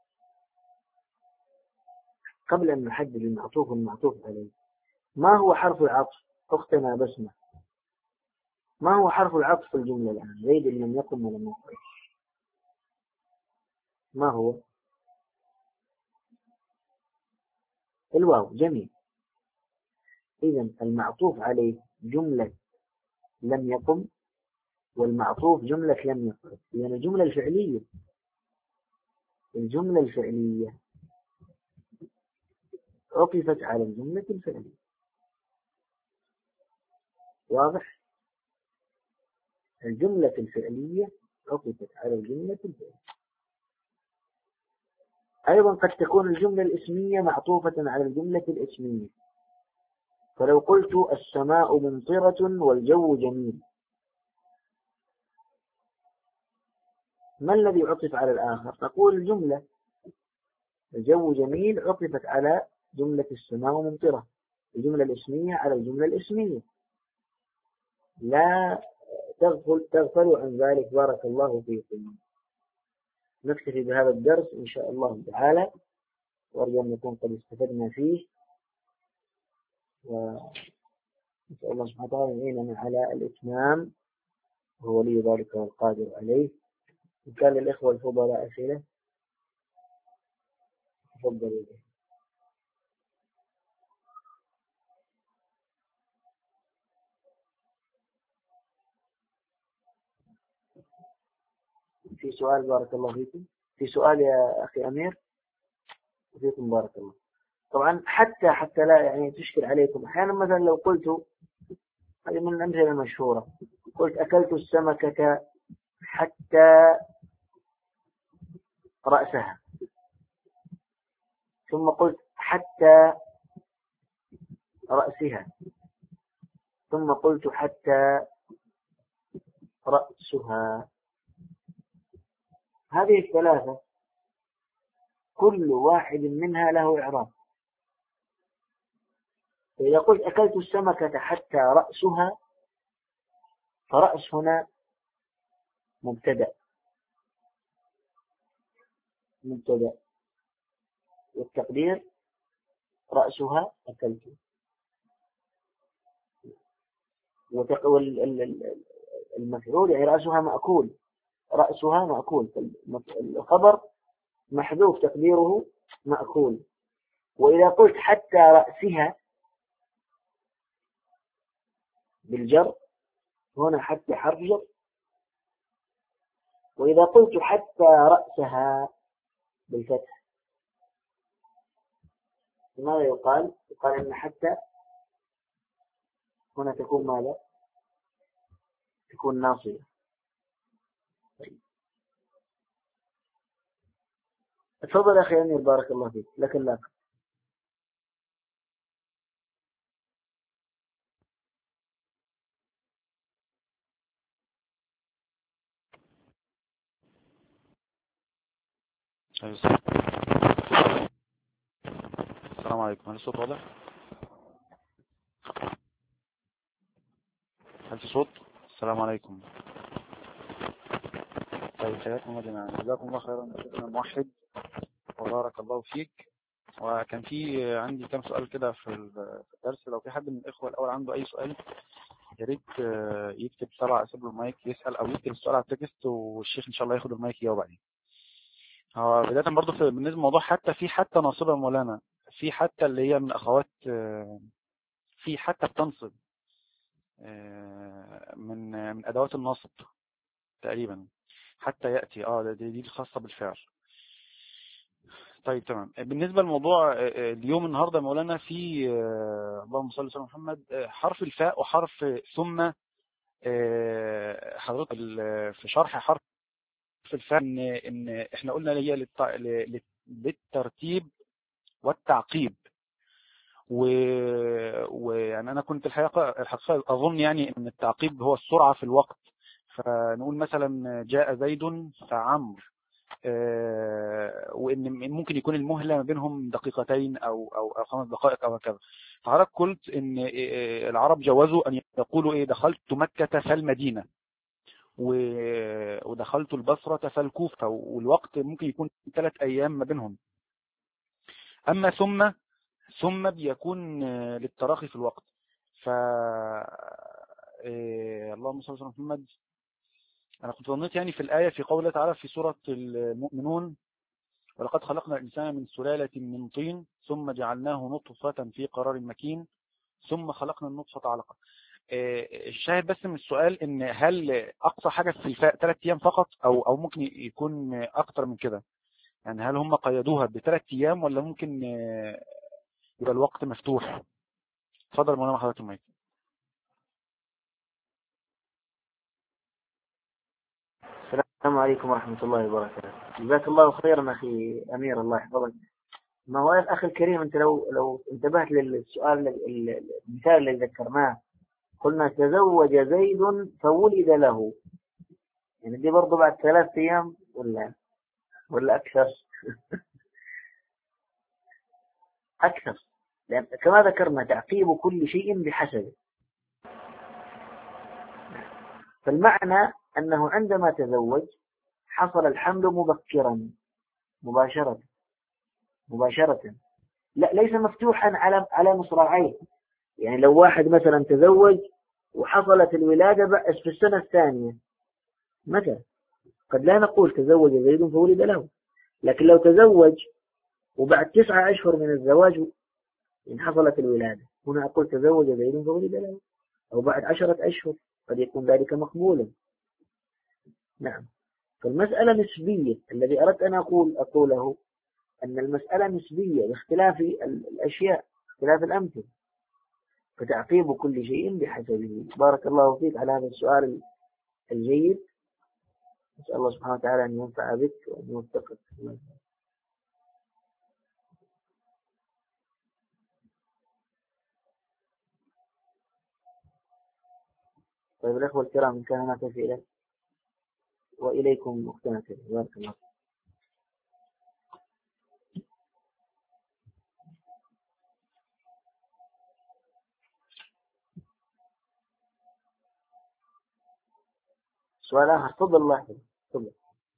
قبل أن نحدد المعطوف والمعطوف عليه، ما هو حرف العطف؟ أختنا بسمة، ما هو حرف العطف في الجملة الآن؟ زيد لم يقم ولم يقعد، ما هو؟ الواو. جميل. إذن المعطوف عليه جملة لم يقم، والمعطوف جملة لم يقعد، يعني الجملة الفعلية، الجملة الفعلية عطفت على الجملة الفعلية. واضح؟ الجملة الفعلية عطفت على الجملة الفعلية. أيضا قد تكون الجملة الاسمية معطوفة على الجملة الاسمية، فلو قلت السماء ممطرة والجو جميل، ما الذي عطف على الآخر؟ نقول الجملة. الجو جميل عطفت على جملة السماء ممطرة، الجملة الاسمية على الجملة الاسمية. لا تغفل تغفلوا عن ذلك. بارك الله فيكم. نكتفي بهذا الدرس إن شاء الله تعالى، وأرجو أن نكون قد استفدنا فيه، ونسأل الله سبحانه وتعالى يعيننا على الإتمام، وهو ولي ذلك والقادر عليه. إن كان للإخوة الفضلاء أسئلة تفضلوا. في سؤال؟ بارك الله فيكم. في سؤال يا أخي أمير؟ فيكم بارك الله. طبعا حتى حتى لا يعني تشكل عليكم، أحيانا مثلا لو قلت، هذه من الأمثلة المشهورة، قلت أكلت السمكة حتى رأسها، ثم قلت حتى رأسها، ثم قلت حتى رأسها. هذه الثلاثة كل واحد منها له إعراب. فإذا قلت أكلت السمكة حتى رأسها، فرأس هنا مبتدأ مبتدأ والتقدير رأسها أكلت. والمفعول يعني رأسها مأكول، رأسها مأكول، الخبر محذوف تقديره مأكول. وإذا قلت حتى رأسها بالجر، هنا حتى حرف جر. وإذا قلت حتى رأسها بالفتح، ماذا يقال؟ يقال أن حتى هنا تكون ماذا؟ تكون ناصبة. تفضل أخي أمير بارك الله فيك، لك الله. السلام عليكم. هل الصوت واضح؟ هل في صوت؟ السلام عليكم. طيب حياكم الله جميعا، جزاكم الله خيرا شيخنا الموحد وبارك الله فيك. وكان في عندي كم سؤال كده في الدرس، لو في حد من الإخوة الأول عنده أي سؤال يا ريت يكتب سبعة أسيب له المايك يسأل، أو يكتب السؤال على التكست والشيخ إن شاء الله ياخد المايك يجاوب عليه. هو بداية برضه بالنسبة للموضوع، حتى في حتى ناصبة مولانا، في حتى اللي هي من أخوات، في حتى بتنصب من من أدوات النصب تقريبا، حتى يأتي اه دي, دي الخاصة بالفعل. طيب تمام. بالنسبة للموضوع اليوم النهاردة مولانا، في اللهم صل على محمد، حرف الفاء وحرف ثم. حضرتك في شرح حرف الفاء ان ان احنا قلنا هي للترتيب والتعقيب، ويعني انا كنت الحقيقة الحقيقة اظن يعني ان التعقيب هو السرعة في الوقت. فنقول مثلا جاء زيد فعمر، وان ممكن يكون المهلة ما بينهم دقيقتين او او او خمس دقائق او هكذا. فحضرتك قلت ان العرب جوزوا ان يقولوا ايه، دخلت مكة فالمدينة، ودخلت البصرة فالكوفة، والوقت ممكن يكون ثلاث ايام ما بينهم. اما ثم ثم بيكون للتراخي في الوقت. ف اللهم صل على محمد، أنا كنت ظنيت يعني في الآية في قوله تعالى في سورة المؤمنون، ولقد خلقنا الإنسان من سلالة من طين ثم جعلناه نطفة في قرار مكين ثم خلقنا النطفة علقة. الشاهد بس من السؤال إن هل أقصى حاجة في الفاء ثلاث أيام فقط، أو أو ممكن يكون أكتر من كده؟ يعني هل هم قيدوها بثلاث أيام ولا ممكن يبقى الوقت مفتوح؟ اتفضل مولانا حضرتك المايك. السلام عليكم ورحمة الله وبركاته. جزاك الله خيرا أخي أمير، الله يحفظك. ما هو الأخ الكريم، أنت لو لو انتبهت للسؤال المثال اللي ذكرناه، قلنا تزوج زيد فولد له، يعني دي برضه بعد ثلاث أيام ولا ولا أكثر؟ أكثر، لأن كما ذكرنا تعقيب كل شيء بحسبه. فالمعنى أنه عندما تزوج حصل الحمل مبكرا مباشرة مباشرة لا ليس مفتوحا على على مصراعيه. يعني لو واحد مثلا تزوج وحصلت الولادة في السنة الثانية مثلا، قد لا نقول تزوج زيد فولد له، لكن لو تزوج وبعد تسعة أشهر من الزواج إن حصلت الولادة، هنا أقول تزوج زيد فولد له، أو بعد عشرة أشهر قد يكون ذلك مقبولا. نعم. فالمسألة نسبية. الذي أردت أن أقول أقوله أن المسألة نسبية باختلاف الأشياء، اختلاف الأمثلة، فتعقيب كل شيء بحسبه. بارك الله فيك على هذا السؤال الجيد. نسأل الله سبحانه وتعالى أن ينفع بك وأن يوفقك. طيب الأخوة الكرام، إن كان هناك أسئلة، وإليكم أختنا كريم. بارك الله. سؤال آخر. تفضل. الله تفضل.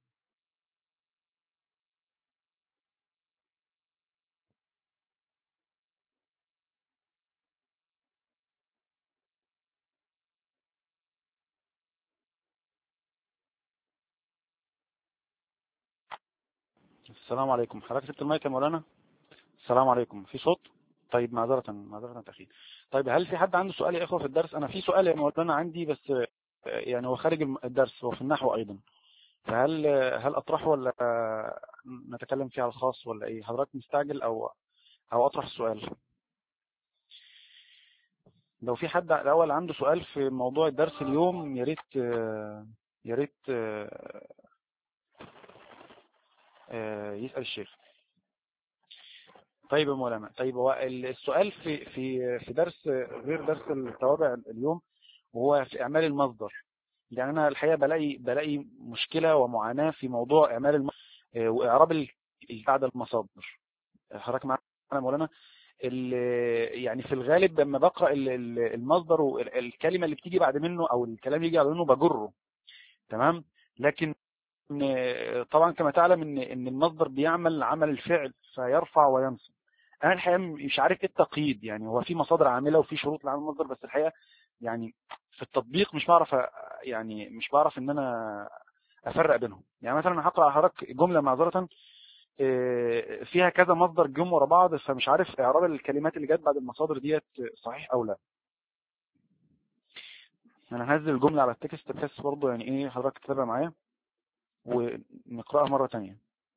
السلام عليكم. حضرتك سبت المايك يا مولانا؟ السلام عليكم. في صوت؟ طيب معذرة معذرة تأخير. طيب هل في حد عنده سؤال يا إخوة في الدرس؟ أنا في سؤال يا مولانا عندي، بس يعني هو خارج الدرس، هو في النحو أيضا، فهل هل أطرحه ولا نتكلم فيه على الخاص ولا إيه؟ حضرتك مستعجل أو أو أطرح السؤال؟ لو في حد الأول عنده سؤال في موضوع الدرس اليوم يا ريت يا ريت يسأل الشيخ. طيب يا مولانا. طيب هو السؤال في في في درس غير درس التوابع اليوم، وهو في إعمال المصدر. يعني أنا الحقيقة بلاقي بلاقي مشكلة ومعاناة في موضوع إعمال المصدر وإعراب بعد المصادر. حضرتك معنا يا مولانا؟ يعني في الغالب لما بقرأ المصدر والكلمة اللي بتيجي بعد منه أو الكلام اللي يجي بعد منه بجره، تمام. لكن طبعا كما تعلم ان ان المصدر بيعمل عمل الفعل فيرفع وينصب. انا الحقيقه مش عارف ايه التقييد، يعني هو في مصادر عامله وفي شروط لعمل المصدر، بس الحقيقه يعني في التطبيق مش بعرف، يعني مش بعرف ان انا افرق بينهم. يعني مثلا انا هقرا حضرتك جمله معذره فيها كذا مصدر جم ورا بعض، فمش عارف اعراب الكلمات اللي جت بعد المصادر ديت صحيح او لا. انا هنزل الجمله على التكست بحيث برضه يعني ايه حضرتك تتابع معايا ونقراها مره ثانيه.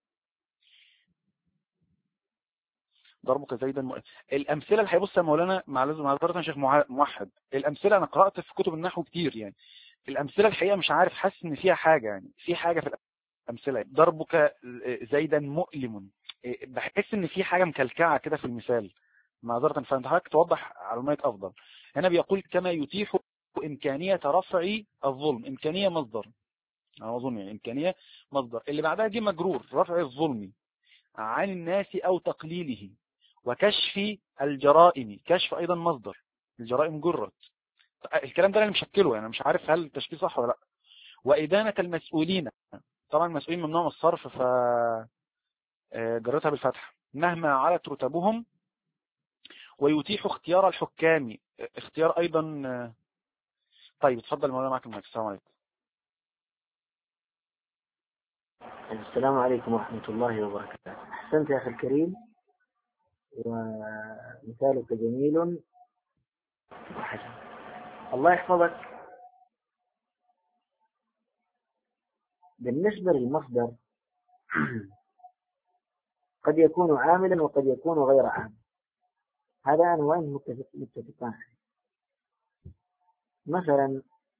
ضربك زيدا م... الامثله اللي هيبص يا مولانا مع لازم معذره شيخ موحد، الامثله انا قرات في كتب النحو كتير، يعني الامثله الحقيقه مش عارف، حاسس ان فيها حاجه، يعني في حاجه في الامثله. ضربك زيدا مؤلم، بحس ان في حاجه مكلكعه كده في المثال. معذره فانت حضرتك توضح على المايك افضل. هنا بيقول كما يتيح امكانيه رفع الظلم. امكانيه مصدر، انا اظن يعني امكانيه مصدر، اللي بعدها جه مجرور رفع الظلم عن الناس او تقليله، وكشف الجرائم. كشف ايضا مصدر، الجرائم جرت. الكلام ده انا مشكله، يعني مش عارف هل التشكيل صح ولا لا. وإدانة المسؤولين، طبعا المسؤولين ممنوع من الصرف ف جرتها بالفتح مهما علت رتبهم. ويتيح اختيار الحكام، اختيار ايضا. طيب اتفضل مولانا معك المايك. السلام عليكم. السلام عليكم ورحمة الله وبركاته. أحسنت يا أخي الكريم، ومثالك جميل وحسن. الله يحفظك. بالنسبة للمصدر قد يكون عاملا وقد يكون غير عامل، هذا أنا وين متفقان. مثلا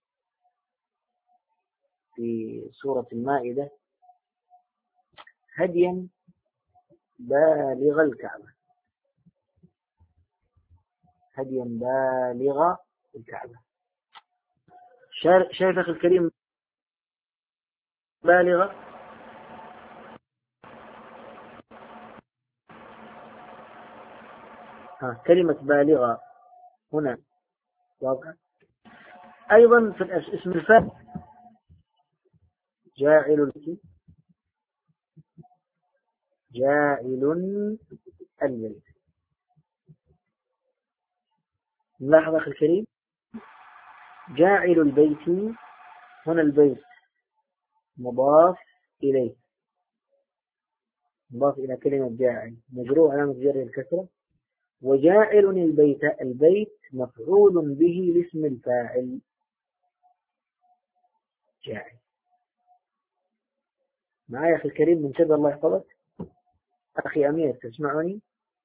في سورة المائدة هديا بالغ الكعبة، هديا بالغ الكعبة. شايف أخي الكريم بالغة؟ ها كلمة بالغة هنا واضحة. أيضا في اسم الفاعل جاعل جاعل البيت. نلاحظ أخي الكريم جاعل البيت هنا البيت مضاف إليه، مضاف إلى كلمة جاعل مجرور علامة جر الكسرة، وجاعل البيت البيت مفعول به لاسم الفاعل جاعل. معايا أخي الكريم منتبه الله يحفظك. أخي أمير تسمعني؟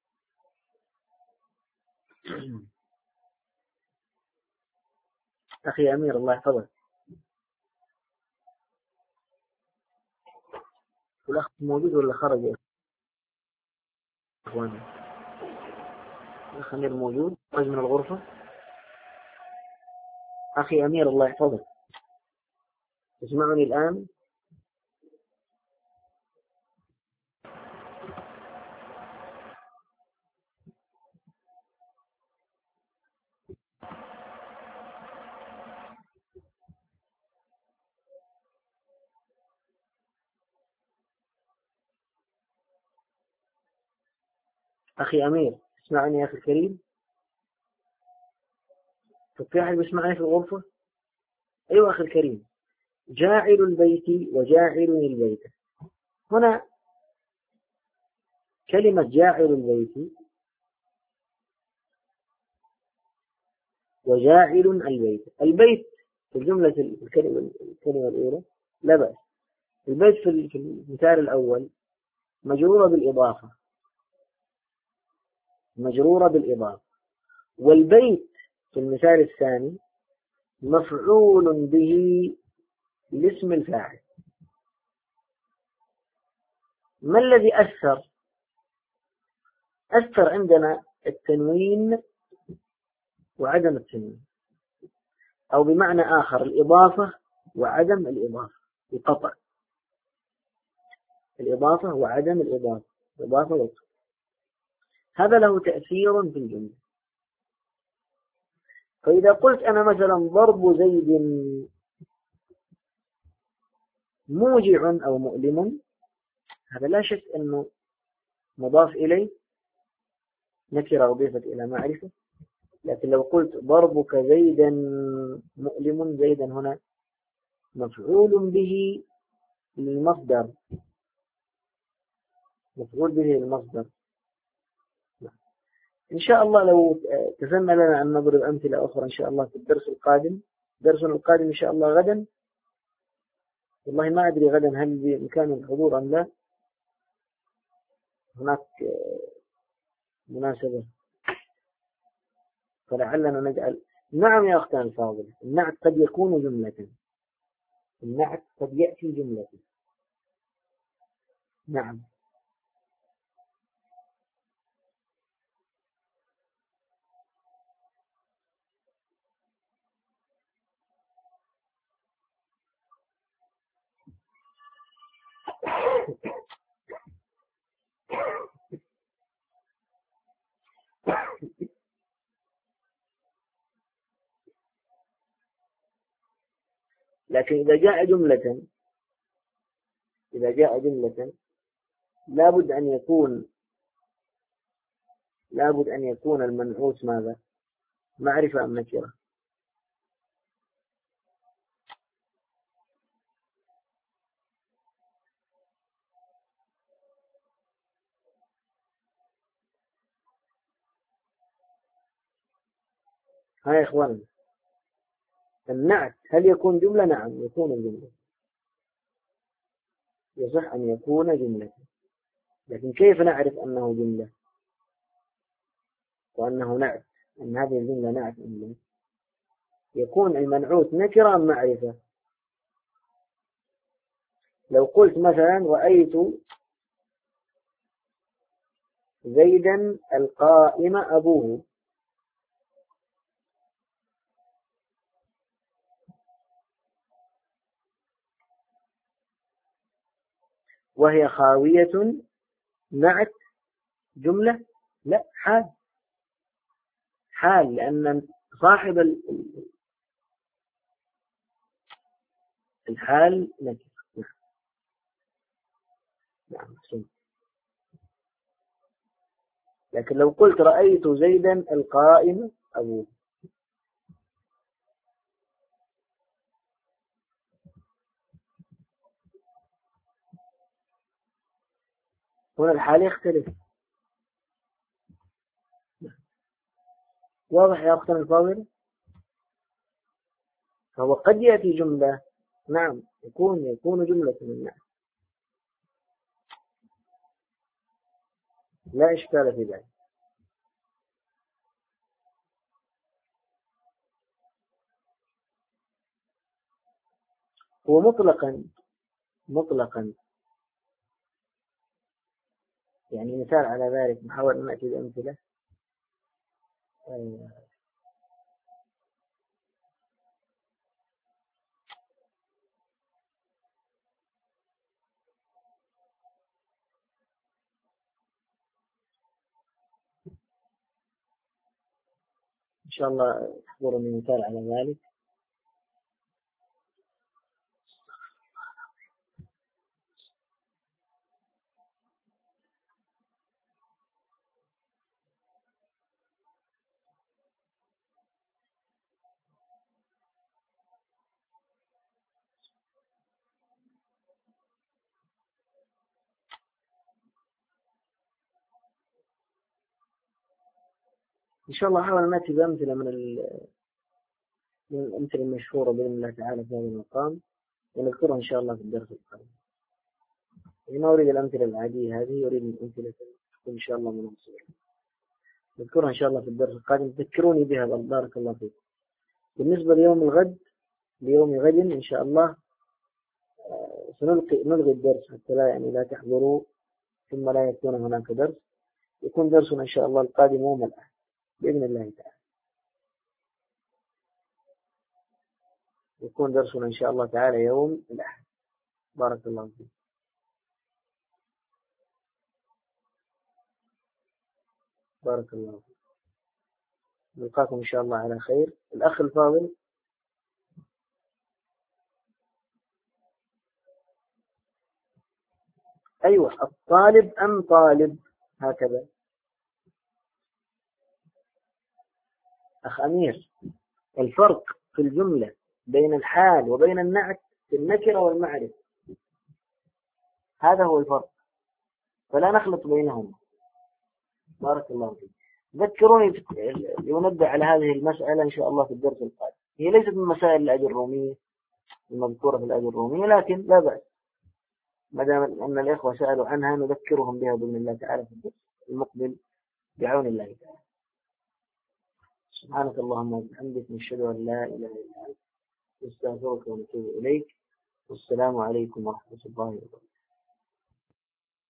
أخي أمير الله يحفظك. الأخ موجود ولا خرج يا إخواني؟ الأخ أمير موجود خرج من الغرفة. أخي أمير الله يحفظك تسمعني الآن؟ أخي أمير تسمعني يا أخي الكريم؟ في أحد يسمعني في الغرفة؟ أيوة أخي الكريم جاعل البيت وجاعل البيت هنا كلمة جاعل البيت وجاعل البيت. البيت في الجملة الكلمة, الكلمة الأولى لا بأس. البيت في المثال الأول مجرورة بالإضافة مجرورة بالإضافة والبيت في المثال الثاني مفعول به لاسم الفاعل. ما الذي أثر؟ أثر عندنا التنوين وعدم التنوين، أو بمعنى آخر الإضافة وعدم الإضافة بقطع. الإضافة وعدم الإضافة إضافة وقطع. هذا له تأثير في الجملة. فإذا قلت أنا مثلا ضرب زيد موجع أو مؤلم، هذا لا شك أنه مضاف إليه نكرة أضيفت إلى معرفة. لكن لو قلت ضربك زيدا مؤلم، زيدا هنا مفعول به للمصدر مفعول به للمصدر. إن شاء الله لو تسمى لنا أن نضرب أمثلة أخرى إن شاء الله في الدرس القادم. درسنا القادم إن شاء الله غدا. والله ما أدري غدا هل بإمكان الحضور أم لا، هناك مناسبة فلعلنا نجعل. نعم يا أختان الفاضلة النعت قد يكون جملة، النعت قد يأتي جملة. نعم لكن إذا جاء جملة إذا جاء جملة لابد أن يكون لابد أن يكون المنعوت ماذا؟ معرفة أم نكرة؟ ها يا إخوان النعت هل يكون جملة؟ نعم يكون جملة، يصح أن يكون جملة. لكن كيف نعرف أنه جملة وأنه نعت؟ أن هذه الجملة نعت أم لا؟ يكون المنعوت نكرة أم معرفة؟ لو قلت مثلا رأيت زيدا القائم أبوه، وهي خاوية، نعت جملة؟ لا، حال. حال، لأن صاحب الحال نكرة. نعم نعم. لكن لو قلت رأيت زيدا القائم أبوه، هنا الحال يختلف. واضح يا أختنا الفاضلة؟ فهو قد يأتي جملة، نعم يكون يكون جملة من نعم، لا إشكال في ذلك. هو مطلقا مطلقا يعني مثال على ذلك، نحاول أن نأتي بأمثلة. إن شاء الله تحضرني مثال على ذلك. إن شاء الله أحاول أن نأتي بأمثلة من من الأمثلة المشهورة بإذن الله تعالى في هذا المقام، ونذكرها إن شاء الله في الدرس القادم. ما أريد الأمثلة العادية هذه، أريد الأمثلة إن شاء الله مناسبة، نذكرها إن شاء الله في الدرس القادم. تذكروني بها بارك الله فيكم. بالنسبة ليوم الغد، ليوم غد إن شاء الله سنلقي نلغي الدرس حتى لا يعني لا تحضروا ثم لا يكون هناك درس. يكون درسنا إن شاء الله القادم يوم الأحد بإذن الله تعالى. يكون درسنا إن شاء الله تعالى يوم الأحد. بارك الله فيك. بارك الله فيك. نلقاكم إن شاء الله على خير. الأخ الفاضل، أيوة الطالب أم طالب هكذا؟ أخ أمير، الفرق في الجملة بين الحال وبين النعت في النكرة والمعرفة، هذا هو الفرق، فلا نخلط بينهما. بارك الله فيك. ذكروني لنبدأ على هذه المسألة إن شاء الله في الدرس القادم. هي ليست من مسائل الأجرومية المذكورة في الأجرومية، لكن لا بأس ما دام أن الإخوة سألوا عنها نذكرهم بها بإذن الله تعالى في الدرس المقبل بعون الله تعالى. سبحانك اللهم وبحمدك، نشهد أن لا إله إلا أنت، نستغفرك ونتوب إليك. والسلام عليكم ورحمة الله وبركاته.